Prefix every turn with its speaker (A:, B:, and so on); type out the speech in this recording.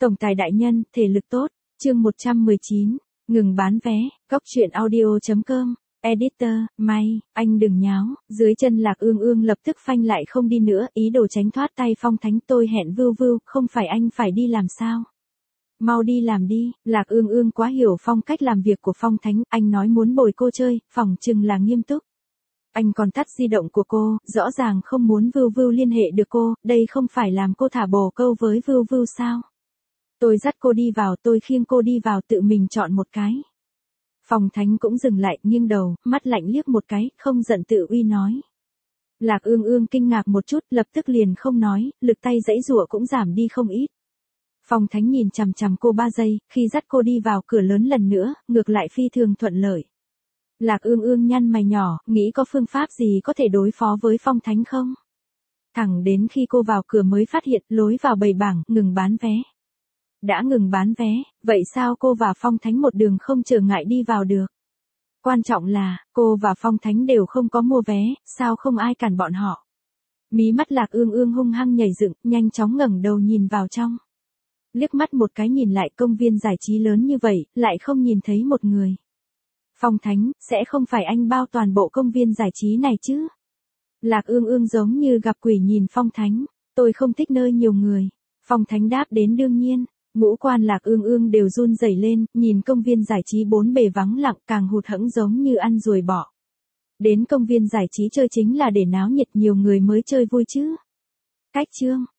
A: Tổng tài đại nhân, thể lực tốt. Chương 119. Ngừng bán vé. Góc truyện audio.com. Editor, May, anh đừng nháo. Dưới chân Lạc Ương Ương lập tức phanh lại không đi nữa, ý đồ tránh thoát tay Phong Thánh. Tôi hẹn Vưu Vưu, không phải anh phải đi làm sao? Mau đi làm đi. Lạc Ương Ương quá hiểu phong cách làm việc của Phong Thánh, anh nói muốn bồi cô chơi, phỏng chừng là nghiêm túc. Anh còn tắt di động của cô, rõ ràng không muốn Vưu Vưu liên hệ được cô, đây không phải làm cô thả bồ câu với Vưu Vưu sao? Tôi dắt cô đi vào, tôi khiêng cô đi vào, tự mình chọn một cái. Phong Thánh cũng dừng lại, nghiêng đầu, mắt lạnh liếc một cái, không giận tự uy nói. Lạc Ương Ương kinh ngạc một chút, lập tức liền không nói, lực tay giãy giụa cũng giảm đi không ít. Phong Thánh nhìn chằm chằm cô 3 giây, khi dắt cô đi vào cửa lớn lần nữa, ngược lại phi thường thuận lợi. Lạc Ương Ương nhăn mày nhỏ, nghĩ có phương pháp gì có thể đối phó với Phong Thánh không? Thẳng đến khi cô vào cửa mới phát hiện lối vào bày bảng, ngừng bán vé. Đã ngừng bán vé, vậy sao cô và Phong Thánh một đường không trở ngại đi vào được? Quan trọng là, cô và Phong Thánh đều không có mua vé, sao không ai cản bọn họ? Mí mắt Lạc Ương Ương hung hăng nhảy dựng, nhanh chóng ngẩng đầu nhìn vào trong. Liếc mắt một cái nhìn lại công viên giải trí lớn như vậy, lại không nhìn thấy một người. Phong Thánh, sẽ không phải anh bao toàn bộ công viên giải trí này chứ? Lạc Ương Ương giống như gặp quỷ nhìn Phong Thánh, tôi không thích nơi nhiều người. Phong Thánh đáp đến đương nhiên, ngũ quan Lạc Ương Ương đều run rẩy lên, nhìn công viên giải trí bốn bề vắng lặng càng hụt hẫng giống như ăn ruồi bọ. Đến công viên giải trí chơi chính là để náo nhiệt nhiều người mới chơi vui chứ. Cách chương.